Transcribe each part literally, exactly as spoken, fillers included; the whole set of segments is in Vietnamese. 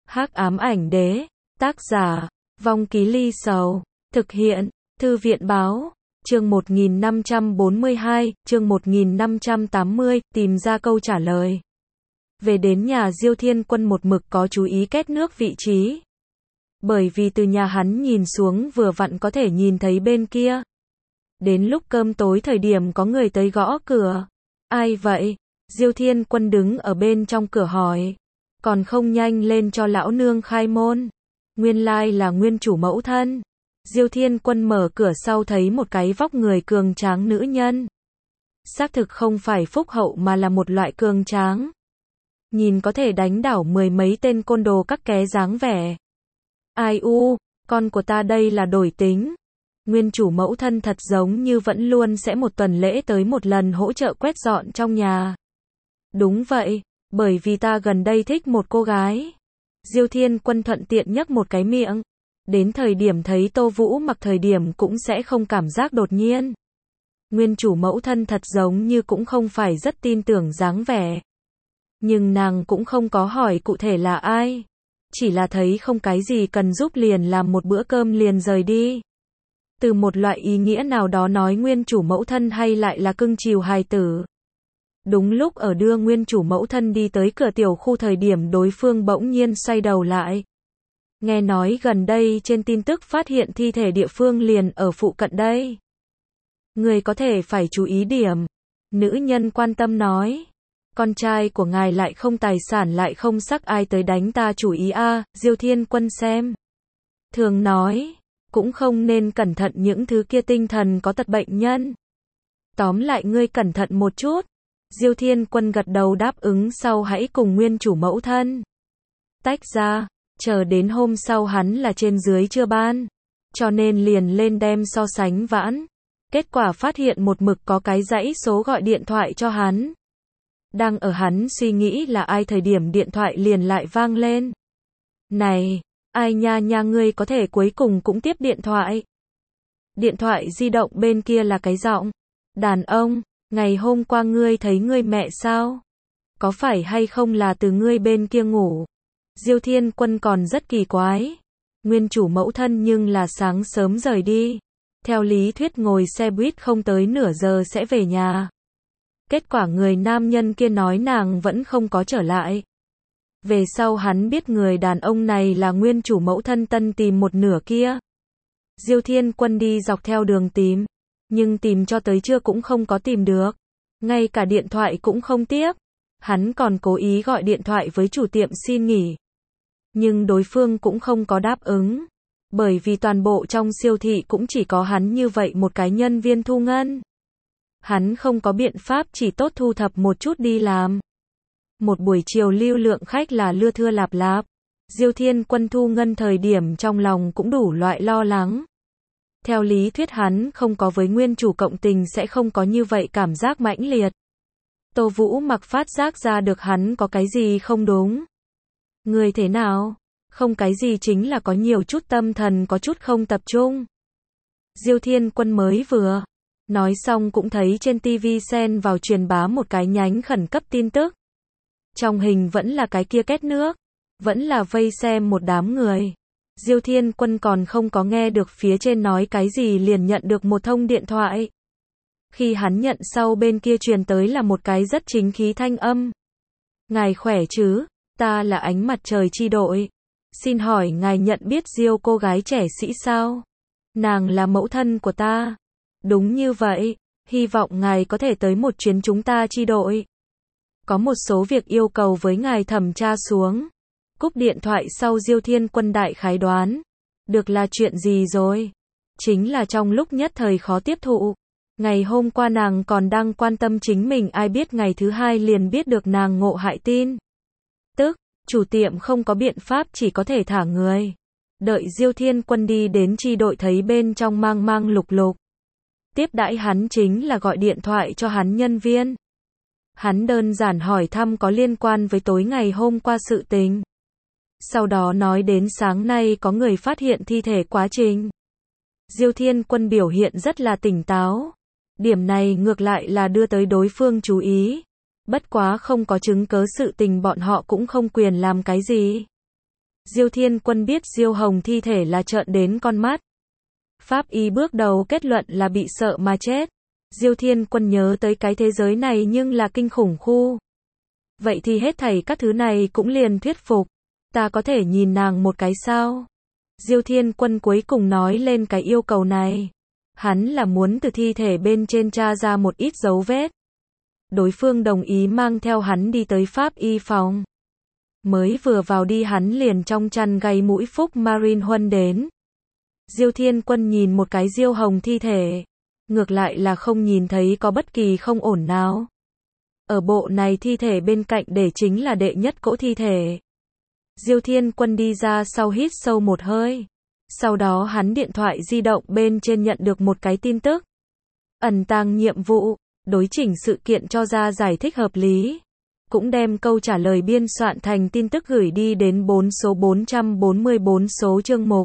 Hắc ám ảnh đế, tác giả, Vong Ký Ly Sầu, thực hiện, Thư viện báo, chương một nghìn năm trăm bốn mươi hai, chương một nghìn năm trăm tám mươi, tìm ra câu trả lời. Về đến nhà Diêu Thiên Quân một mực có chú ý két nước vị trí. Bởi vì từ nhà hắn nhìn xuống vừa vặn có thể nhìn thấy bên kia. Đến lúc cơm tối thời điểm có người tới gõ cửa. Ai vậy? Diêu Thiên Quân đứng ở bên trong cửa hỏi. Còn không nhanh lên cho lão nương khai môn. Nguyên lai là nguyên chủ mẫu thân. Diêu Thiên Quân mở cửa sau thấy một cái vóc người cường tráng nữ nhân. Xác thực không phải phúc hậu mà là một loại cường tráng. Nhìn có thể đánh đảo mười mấy tên côn đồ các ké dáng vẻ. Ai u, con của ta đây là đổi tính. Nguyên chủ mẫu thân thật giống như vẫn luôn sẽ một tuần lễ tới một lần hỗ trợ quét dọn trong nhà. Đúng vậy, bởi vì ta gần đây thích một cô gái. Diêu Thiên Quân thuận tiện nhấc một cái miệng. Đến thời điểm thấy Tô Vũ mặc thời điểm cũng sẽ không cảm giác đột nhiên. Nguyên chủ mẫu thân thật giống như cũng không phải rất tin tưởng dáng vẻ. Nhưng nàng cũng không có hỏi cụ thể là ai. Chỉ là thấy không cái gì cần giúp liền làm một bữa cơm liền rời đi. Từ một loại ý nghĩa nào đó nói nguyên chủ mẫu thân hay lại là cưng chiều hài tử. Đúng lúc ở đưa nguyên chủ mẫu thân đi tới cửa tiểu khu thời điểm đối phương bỗng nhiên xoay đầu lại. Nghe nói gần đây trên tin tức phát hiện thi thể địa phương liền ở phụ cận đây. Người có thể phải chú ý điểm. Nữ nhân quan tâm nói. Con trai của ngài lại không tài sản lại không sắc ai tới đánh ta chủ ý a. À, Diêu Thiên Quân xem. Thường nói. Cũng không nên cẩn thận những thứ kia tinh thần có tật bệnh nhân. Tóm lại ngươi cẩn thận một chút. Diêu Thiên Quân gật đầu đáp ứng sau hãy cùng nguyên chủ mẫu thân. Tách ra, chờ đến hôm sau hắn là trên dưới trưa ban. Cho nên liền lên đem so sánh vãn. Kết quả phát hiện một mực có cái dãy số gọi điện thoại cho hắn. Đang ở hắn suy nghĩ là ai thời điểm điện thoại liền lại vang lên. Này, ai nha nha ngươi có thể cuối cùng cũng tiếp điện thoại. Điện thoại di động bên kia là cái giọng. Đàn ông, ngày hôm qua ngươi thấy ngươi mẹ sao? Có phải hay không là từ ngươi bên kia ngủ? Diêu Thiên Quân còn rất kỳ quái. Nguyên chủ mẫu thân nhưng là sáng sớm rời đi. Theo lý thuyết ngồi xe buýt không tới nửa giờ sẽ về nhà. Kết quả người nam nhân kia nói nàng vẫn không có trở lại. Về sau hắn biết người đàn ông này là nguyên chủ mẫu thân tân tìm một nửa kia. Diêu Thiên Quân đi dọc theo đường tìm. Nhưng tìm cho tới trưa cũng không có tìm được. Ngay cả điện thoại cũng không tiếp. Hắn còn cố ý gọi điện thoại với chủ tiệm xin nghỉ. Nhưng đối phương cũng không có đáp ứng. Bởi vì toàn bộ trong siêu thị cũng chỉ có hắn như vậy một cái nhân viên thu ngân. Hắn không có biện pháp chỉ tốt thu thập một chút đi làm. Một buổi chiều lưu lượng khách là lưa thưa lạp lạp. Diêu Thiên Quân thu ngân thời điểm trong lòng cũng đủ loại lo lắng. Theo lý thuyết hắn không có với nguyên chủ cộng tình sẽ không có như vậy cảm giác mãnh liệt. Tô Vũ mặc phát giác ra được hắn có cái gì không đúng. Người thế nào? Không cái gì chính là có nhiều chút tâm thần có chút không tập trung. Diêu Thiên Quân mới vừa nói xong cũng thấy trên tivi xen vào truyền bá một cái nhánh khẩn cấp tin tức. Trong hình vẫn là cái kia két nước. Vẫn là vây xem một đám người. Diêu Thiên Quân còn không có nghe được phía trên nói cái gì liền nhận được một thông điện thoại. Khi hắn nhận sau bên kia truyền tới là một cái rất chính khí thanh âm. Ngài khỏe chứ? Ta là Ánh Mặt Trời chi đội. Xin hỏi ngài nhận biết Diêu cô gái trẻ sĩ sao? Nàng là mẫu thân của ta. Đúng như vậy. Hy vọng ngài có thể tới một chuyến chúng ta chi đội. Có một số việc yêu cầu với ngài thẩm tra xuống. Cúp điện thoại sau Diêu Thiên Quân đại khái đoán. Được là chuyện gì rồi? Chính là trong lúc nhất thời khó tiếp thụ. Ngày hôm qua nàng còn đang quan tâm chính mình ai biết ngày thứ hai liền biết được nàng ngộ hại tin. Tức, chủ tiệm không có biện pháp chỉ có thể thả người. Đợi Diêu Thiên Quân đi đến chi đội thấy bên trong mang mang lục lục. Tiếp đãi hắn chính là gọi điện thoại cho hắn nhân viên. Hắn đơn giản hỏi thăm có liên quan với tối ngày hôm qua sự tình. Sau đó nói đến sáng nay có người phát hiện thi thể quá trình. Diêu Thiên Quân biểu hiện rất là tỉnh táo. Điểm này ngược lại là đưa tới đối phương chú ý. Bất quá không có chứng cớ sự tình bọn họ cũng không quyền làm cái gì. Diêu Thiên Quân biết Diêu Hồng thi thể là trợn đến con mắt. Pháp y bước đầu kết luận là bị sợ mà chết. Diêu Thiên Quân nhớ tới cái thế giới này nhưng là kinh khủng khu. Vậy thì hết thảy các thứ này cũng liền thuyết phục. Ta có thể nhìn nàng một cái sao? Diêu Thiên Quân cuối cùng nói lên cái yêu cầu này. Hắn là muốn từ thi thể bên trên tra ra một ít dấu vết. Đối phương đồng ý mang theo hắn đi tới pháp y phòng. Mới vừa vào đi hắn liền trong chăn gay mũi Phúc Marine Huân đến. Diêu Thiên Quân nhìn một cái Diêu Hồng thi thể. Ngược lại là không nhìn thấy có bất kỳ không ổn nào. Ở bộ này thi thể bên cạnh để chính là đệ nhất cỗ thi thể. Diêu Thiên Quân đi ra sau hít sâu một hơi. Sau đó hắn điện thoại di động bên trên nhận được một cái tin tức. Ẩn tàng nhiệm vụ, đối chỉnh sự kiện cho ra giải thích hợp lý. Cũng đem câu trả lời biên soạn thành tin tức gửi đi đến bốn số bốn trăm bốn mươi bốn số chương mục.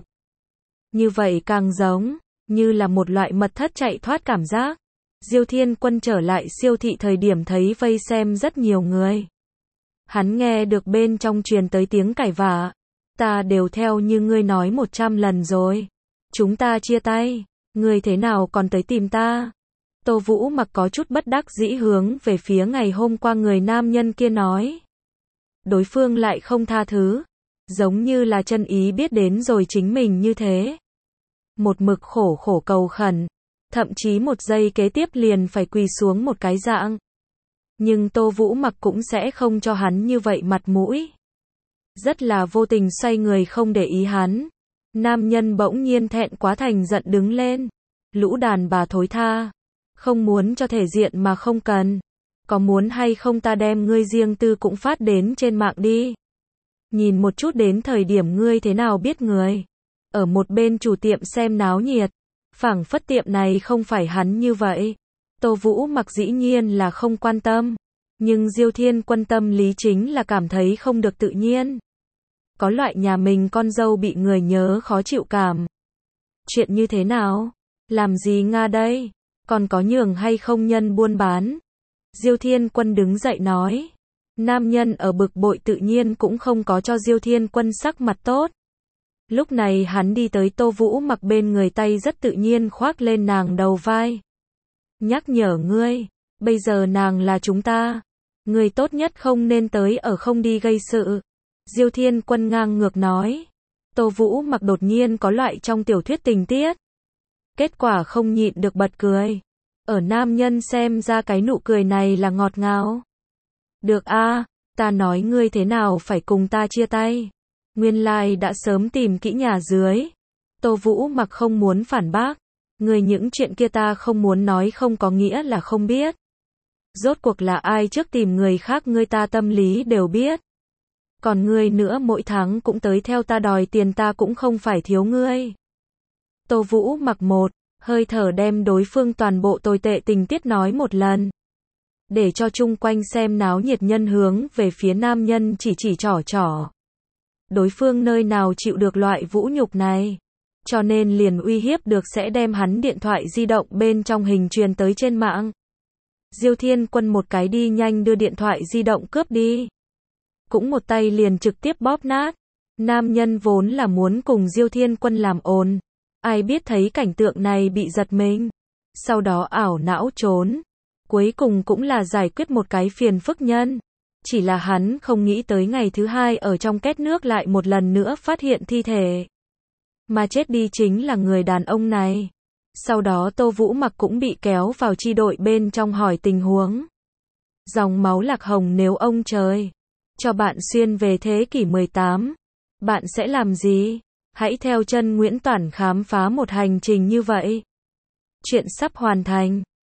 Như vậy càng giống, như là một loại mật thất chạy thoát cảm giác. Diêu Thiên Quân trở lại siêu thị thời điểm thấy vây xem rất nhiều người. Hắn nghe được bên trong truyền tới tiếng cãi vã. Ta đều theo như ngươi nói một trăm lần rồi. Chúng ta chia tay. Ngươi thế nào còn tới tìm ta? Tô Vũ Mặc có chút bất đắc dĩ hướng về phía ngày hôm qua người nam nhân kia nói. Đối phương lại không tha thứ. Giống như là chân ý biết đến rồi chính mình như thế. Một mực khổ khổ cầu khẩn. Thậm chí một giây kế tiếp liền phải quỳ xuống một cái dạng. Nhưng Tô Vũ Mặc cũng sẽ không cho hắn như vậy mặt mũi. Rất là vô tình xoay người không để ý hắn. Nam nhân bỗng nhiên thẹn quá thành giận đứng lên. Lũ đàn bà thối tha. Không muốn cho thể diện mà không cần. Có muốn hay không ta đem ngươi riêng tư cũng phát đến trên mạng đi. Nhìn một chút đến thời điểm ngươi thế nào biết người. Ở một bên chủ tiệm xem náo nhiệt. Phảng phất tiệm này không phải hắn như vậy. Tô Vũ Mặc dĩ nhiên là không quan tâm. Nhưng Diêu Thiên Quân tâm lý chính là cảm thấy không được tự nhiên. Có loại nhà mình con dâu bị người nhớ khó chịu cảm. Chuyện như thế nào? Làm gì Nga đây? Còn có nhường hay không nhân buôn bán? Diêu Thiên Quân đứng dậy nói. Nam nhân ở bực bội tự nhiên cũng không có cho Diêu Thiên Quân sắc mặt tốt. Lúc này hắn đi tới Tô Vũ Mặc bên người, tay rất tự nhiên khoác lên nàng đầu vai. Nhắc nhở ngươi, bây giờ nàng là chúng ta. Ngươi tốt nhất không nên tới ở không đi gây sự. Diêu Thiên Quân ngang ngược nói. Tô Vũ Mặc đột nhiên có loại trong tiểu thuyết tình tiết. Kết quả không nhịn được bật cười. Ở nam nhân xem ra cái nụ cười này là ngọt ngào. Được a, ta nói ngươi thế nào phải cùng ta chia tay. Nguyên lai like đã sớm tìm kỹ nhà dưới. Tô Vũ Mặc không muốn phản bác. Ngươi những chuyện kia ta không muốn nói không có nghĩa là không biết. Rốt cuộc là ai trước tìm người khác ngươi ta tâm lý đều biết. Còn ngươi nữa mỗi tháng cũng tới theo ta đòi tiền ta cũng không phải thiếu ngươi. Tô Vũ Mặc một hơi thở đem đối phương toàn bộ tồi tệ tình tiết nói một lần. Để cho chung quanh xem náo nhiệt nhân hướng về phía nam nhân chỉ chỉ trỏ trỏ. Đối phương nơi nào chịu được loại vũ nhục này. Cho nên liền uy hiếp được sẽ đem hắn điện thoại di động bên trong hình truyền tới trên mạng. Diêu Thiên Quân một cái đi nhanh đưa điện thoại di động cướp đi. Cũng một tay liền trực tiếp bóp nát. Nam nhân vốn là muốn cùng Diêu Thiên Quân làm ồn. Ai biết thấy cảnh tượng này bị giật mình. Sau đó ảo não trốn. Cuối cùng cũng là giải quyết một cái phiền phức nhân. Chỉ là hắn không nghĩ tới ngày thứ hai ở trong két nước lại một lần nữa phát hiện thi thể. Mà chết đi chính là người đàn ông này. Sau đó Tô Vũ Mặc cũng bị kéo vào chi đội bên trong hỏi tình huống. Dòng máu Lạc Hồng nếu ông trời cho bạn xuyên về thế kỷ mười tám, bạn sẽ làm gì? Hãy theo chân Nguyễn Toản khám phá một hành trình như vậy. Chuyện sắp hoàn thành.